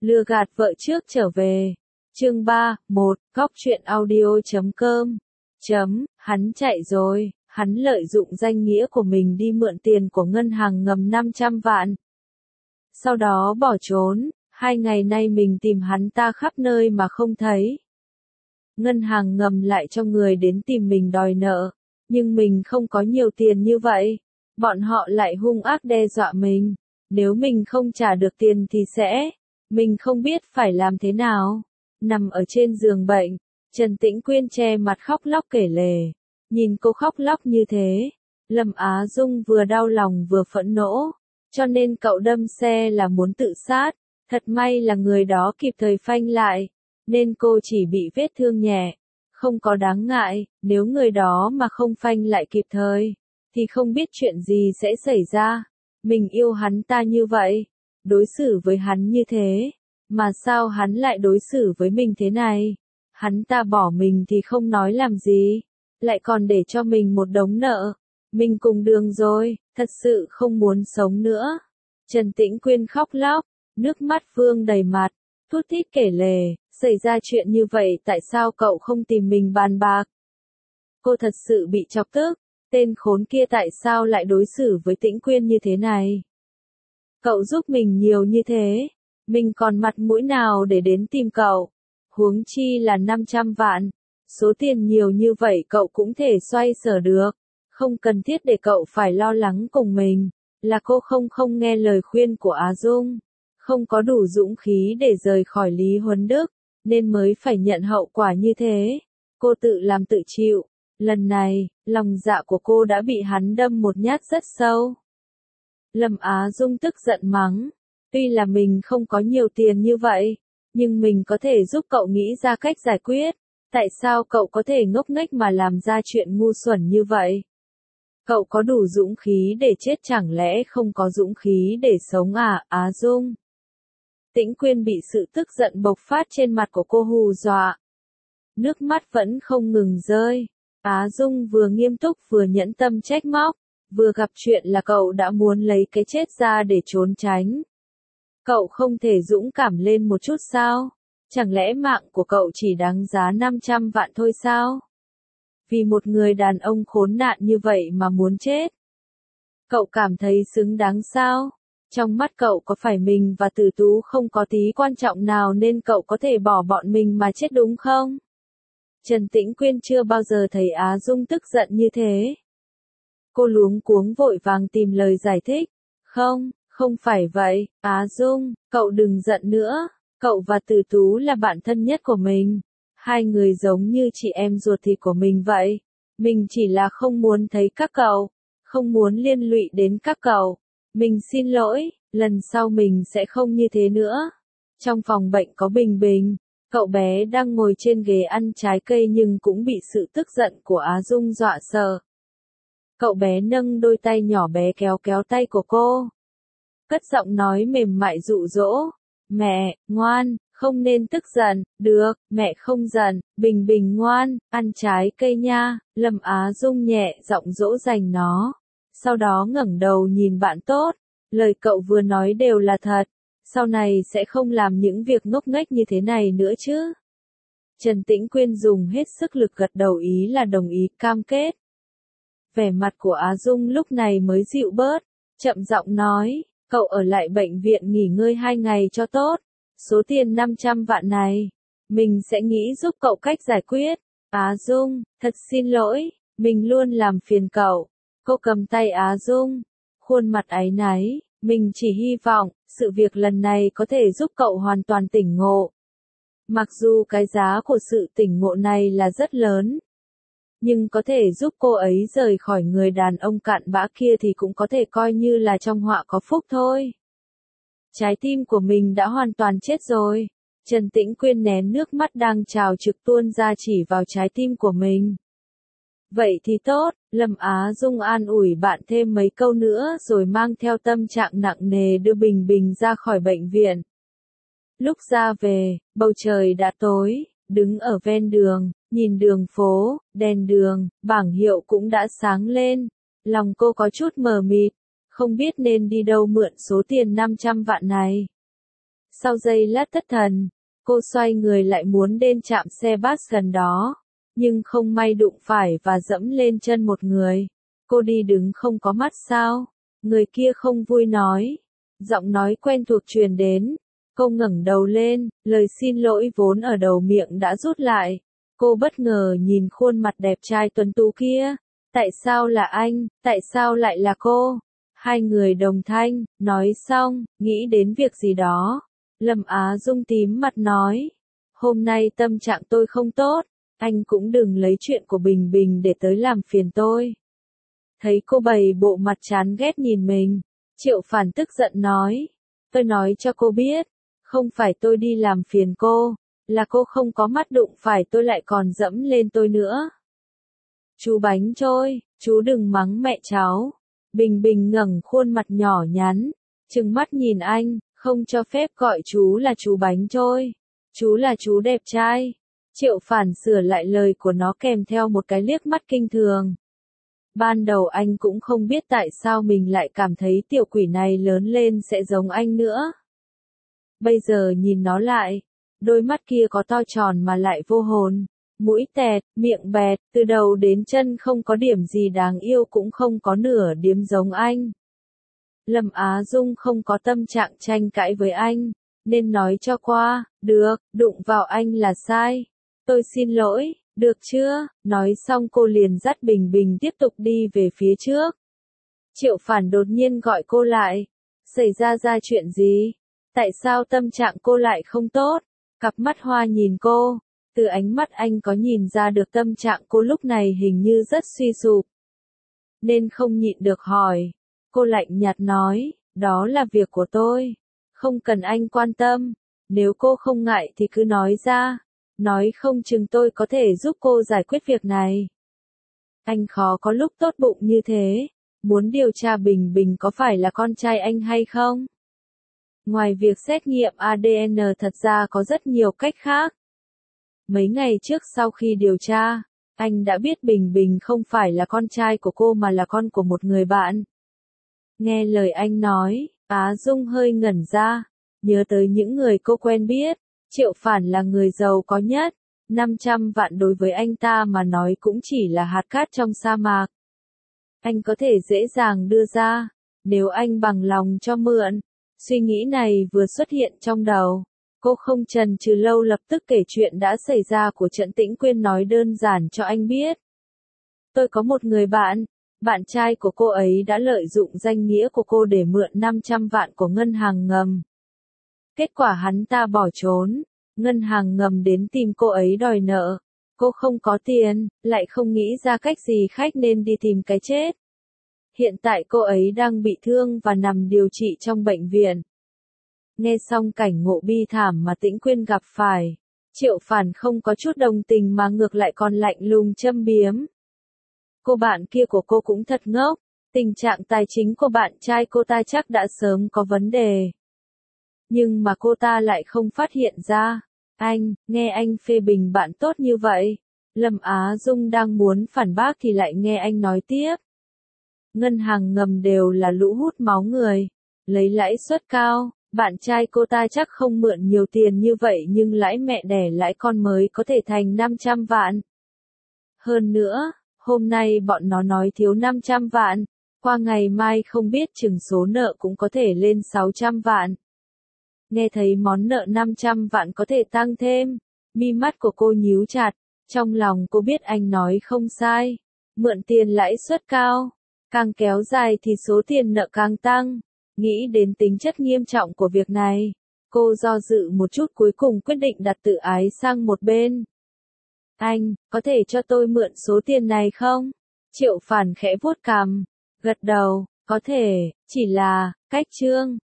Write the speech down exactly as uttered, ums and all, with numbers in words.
Lừa gạt vợ trước trở về. Chương ba, một, góc truyện audio chấm com. Chấm, hắn chạy rồi, hắn lợi dụng danh nghĩa của mình đi mượn tiền của ngân hàng ngầm năm trăm vạn. Sau đó bỏ trốn, hai ngày nay mình tìm hắn ta khắp nơi mà không thấy. Ngân hàng ngầm lại cho người đến tìm mình đòi nợ, nhưng mình không có nhiều tiền như vậy. Bọn họ lại hung ác đe dọa mình, nếu mình không trả được tiền thì sẽ, mình không biết phải làm thế nào. Nằm ở trên giường bệnh, Trần Tĩnh Quyên che mặt khóc lóc kể lể. Nhìn cô khóc lóc như thế, Lâm Á Dung vừa đau lòng vừa phẫn nộ, cho nên cậu đâm xe là muốn tự sát. Thật may là người đó kịp thời phanh lại, nên cô chỉ bị vết thương nhẹ, không có đáng ngại. Nếu người đó mà không phanh lại kịp thời, thì không biết chuyện gì sẽ xảy ra. Mình yêu hắn ta như vậy, đối xử với hắn như thế, mà sao hắn lại đối xử với mình thế này? Hắn ta bỏ mình thì không nói làm gì, lại còn để cho mình một đống nợ. Mình cùng đường rồi, thật sự không muốn sống nữa. Trần Tĩnh Quyên khóc lóc, nước mắt vương đầy mặt, thút thít kể lể, xảy ra chuyện như vậy tại sao cậu không tìm mình bàn bạc? Cô thật sự bị chọc tức, tên khốn kia tại sao lại đối xử với Tĩnh Quyên như thế này? Cậu giúp mình nhiều như thế, mình còn mặt mũi nào để đến tìm cậu? Huống chi là năm trăm vạn, số tiền nhiều như vậy cậu cũng thể xoay sở được, không cần thiết để cậu phải lo lắng cùng mình. Là cô không không nghe lời khuyên của Á Dung, không có đủ dũng khí để rời khỏi Lý Huấn Đức, nên mới phải nhận hậu quả như thế. Cô tự làm tự chịu, lần này, lòng dạ của cô đã bị hắn đâm một nhát rất sâu. Lâm Á Dung tức giận mắng, tuy là mình không có nhiều tiền như vậy, nhưng mình có thể giúp cậu nghĩ ra cách giải quyết. Tại sao cậu có thể ngốc nghếch mà làm ra chuyện ngu xuẩn như vậy? Cậu có đủ dũng khí để chết chẳng lẽ không có dũng khí để sống à, Á Dung? Tĩnh Quyên bị sự tức giận bộc phát trên mặt của cô hù dọa. Nước mắt vẫn không ngừng rơi. Á Dung vừa nghiêm túc vừa nhẫn tâm trách móc, vừa gặp chuyện là cậu đã muốn lấy cái chết ra để trốn tránh. Cậu không thể dũng cảm lên một chút sao? Chẳng lẽ mạng của cậu chỉ đáng giá năm trăm vạn thôi sao? Vì một người đàn ông khốn nạn như vậy mà muốn chết. Cậu cảm thấy xứng đáng sao? Trong mắt cậu có phải mình và Tử Tú không có tí quan trọng nào nên cậu có thể bỏ bọn mình mà chết đúng không? Trần Tĩnh Quyên chưa bao giờ thấy Á Dung tức giận như thế. Cô luống cuống vội vàng tìm lời giải thích. Không, không phải vậy, Á Dung, cậu đừng giận nữa. Cậu và Tử Tú là bạn thân nhất của mình. Hai người giống như chị em ruột thịt của mình vậy. Mình chỉ là không muốn thấy các cậu, không muốn liên lụy đến các cậu. Mình xin lỗi, lần sau mình sẽ không như thế nữa. Trong phòng bệnh có Bình Bình, cậu bé đang ngồi trên ghế ăn trái cây nhưng cũng bị sự tức giận của Á Dung dọa sợ. Cậu bé nâng đôi tay nhỏ bé kéo kéo tay của cô. Cất giọng nói mềm mại dụ dỗ. Mẹ, ngoan, không nên tức giận, được, mẹ không giận, Bình Bình ngoan, ăn trái cây nha. Lâm Á Dung nhẹ giọng dỗ dành nó. Sau đó ngẩng đầu nhìn bạn tốt, lời cậu vừa nói đều là thật, sau này sẽ không làm những việc ngốc nghếch như thế này nữa chứ. Trần Tĩnh Quyên dùng hết sức lực gật đầu ý là đồng ý, cam kết. Vẻ mặt của Á Dung lúc này mới dịu bớt, chậm giọng nói, cậu ở lại bệnh viện nghỉ ngơi hai ngày cho tốt, số tiền năm trăm vạn này, mình sẽ nghĩ giúp cậu cách giải quyết. Á Dung, thật xin lỗi, mình luôn làm phiền cậu. Cô cầm tay Á Dung, khuôn mặt áy náy, mình chỉ hy vọng, sự việc lần này có thể giúp cậu hoàn toàn tỉnh ngộ. Mặc dù cái giá của sự tỉnh ngộ này là rất lớn, nhưng có thể giúp cô ấy rời khỏi người đàn ông cặn bã kia thì cũng có thể coi như là trong họa có phúc thôi. Trái tim của mình đã hoàn toàn chết rồi. Trần Tĩnh Quyên nén nước mắt đang trào trực tuôn ra chỉ vào trái tim của mình. Vậy thì tốt, Lâm Á Dung an ủi bạn thêm mấy câu nữa rồi mang theo tâm trạng nặng nề đưa Bình Bình ra khỏi bệnh viện. Lúc ra về, bầu trời đã tối, đứng ở ven đường, nhìn đường phố, đèn đường, bảng hiệu cũng đã sáng lên. Lòng cô có chút mờ mịt, không biết nên đi đâu mượn số tiền năm trăm vạn này. Sau giây lát thất thần, cô xoay người lại muốn đến trạm xe bus gần đó, nhưng không may đụng phải và dẫm lên chân một người. Cô đi đứng không có mắt sao? Người kia không vui nói. Giọng nói quen thuộc truyền đến. Cô ngẩng đầu lên, lời xin lỗi vốn ở đầu miệng đã rút lại. Cô bất ngờ nhìn khuôn mặt đẹp trai tuấn tú kia. Tại sao là anh, tại sao lại là cô? Hai người đồng thanh, nói xong, nghĩ đến việc gì đó. Lâm Á Dung tím mặt nói. Hôm nay tâm trạng tôi không tốt, anh cũng đừng lấy chuyện của Bình Bình để tới làm phiền tôi. Thấy cô bày bộ mặt chán ghét nhìn mình, Triệu Phản tức giận nói. Tôi nói cho cô biết, không phải tôi đi làm phiền cô, là cô không có mắt đụng phải tôi lại còn dẫm lên tôi nữa. Chú bánh trôi, chú đừng mắng mẹ cháu. Bình Bình ngẩng khuôn mặt nhỏ nhắn, trừng mắt nhìn anh, không cho phép gọi chú là chú bánh trôi. Chú là chú đẹp trai. Triệu Phản sửa lại lời của nó kèm theo một cái liếc mắt kinh thường. Ban đầu anh cũng không biết tại sao mình lại cảm thấy tiểu quỷ này lớn lên sẽ giống anh nữa. Bây giờ nhìn nó lại, đôi mắt kia có to tròn mà lại vô hồn, mũi tẹt, miệng bẹt, từ đầu đến chân không có điểm gì đáng yêu cũng không có nửa điểm giống anh. Lâm Á Dung không có tâm trạng tranh cãi với anh, nên nói cho qua, được, đụng vào anh là sai. Tôi xin lỗi, được chưa? Nói xong cô liền dắt Bình Bình tiếp tục đi về phía trước. Triệu Phản đột nhiên gọi cô lại. Xảy ra ra chuyện gì? Tại sao tâm trạng cô lại không tốt? Cặp mắt hoa nhìn cô. Từ ánh mắt anh có nhìn ra được tâm trạng cô lúc này hình như rất suy sụp. Nên không nhịn được hỏi. Cô lạnh nhạt nói, đó là việc của tôi. Không cần anh quan tâm. Nếu cô không ngại thì cứ nói ra. Nói không chừng tôi có thể giúp cô giải quyết việc này. Anh khó có lúc tốt bụng như thế. Muốn điều tra Bình Bình có phải là con trai anh hay không? Ngoài việc xét nghiệm a đê en thật ra có rất nhiều cách khác. Mấy ngày trước sau khi điều tra, anh đã biết Bình Bình không phải là con trai của cô mà là con của một người bạn. Nghe lời anh nói, Á Dung hơi ngẩn ra, nhớ tới những người cô quen biết. Triệu Phản là người giàu có nhất, năm trăm vạn đối với anh ta mà nói cũng chỉ là hạt cát trong sa mạc. Anh có thể dễ dàng đưa ra, nếu anh bằng lòng cho mượn. Suy nghĩ này vừa xuất hiện trong đầu, cô không chần chừ lâu lập tức kể chuyện đã xảy ra của Trận Tĩnh Quyên nói đơn giản cho anh biết. Tôi có một người bạn, bạn trai của cô ấy đã lợi dụng danh nghĩa của cô để mượn năm trăm vạn của ngân hàng ngầm. Kết quả hắn ta bỏ trốn, ngân hàng ngầm đến tìm cô ấy đòi nợ. Cô không có tiền, lại không nghĩ ra cách gì khác nên đi tìm cái chết. Hiện tại cô ấy đang bị thương và nằm điều trị trong bệnh viện. Nghe xong cảnh ngộ bi thảm mà Tĩnh Quyên gặp phải, Triệu Phản không có chút đồng tình mà ngược lại còn lạnh lùng châm biếm. Cô bạn kia của cô cũng thật ngốc, tình trạng tài chính của bạn trai cô ta chắc đã sớm có vấn đề. Nhưng mà cô ta lại không phát hiện ra. Anh, nghe anh phê bình bạn tốt như vậy. Lâm Á Dung đang muốn phản bác thì lại nghe anh nói tiếp. Ngân hàng ngầm đều là lũ hút máu người, lấy lãi suất cao, bạn trai cô ta chắc không mượn nhiều tiền như vậy nhưng lãi mẹ đẻ lãi con mới có thể thành năm trăm vạn. Hơn nữa, hôm nay bọn nó nói thiếu năm trăm vạn, qua ngày mai không biết chừng số nợ cũng có thể lên sáu trăm vạn. Nghe thấy món nợ năm trăm vạn có thể tăng thêm, mi mắt của cô nhíu chặt, trong lòng cô biết anh nói không sai, mượn tiền lãi suất cao, càng kéo dài thì số tiền nợ càng tăng. Nghĩ đến tính chất nghiêm trọng của việc này, cô do dự một chút cuối cùng quyết định đặt tự ái sang một bên. Anh, có thể cho tôi mượn số tiền này không? Triệu Phản khẽ vuốt cằm, gật đầu, có thể, chỉ là, cách chương.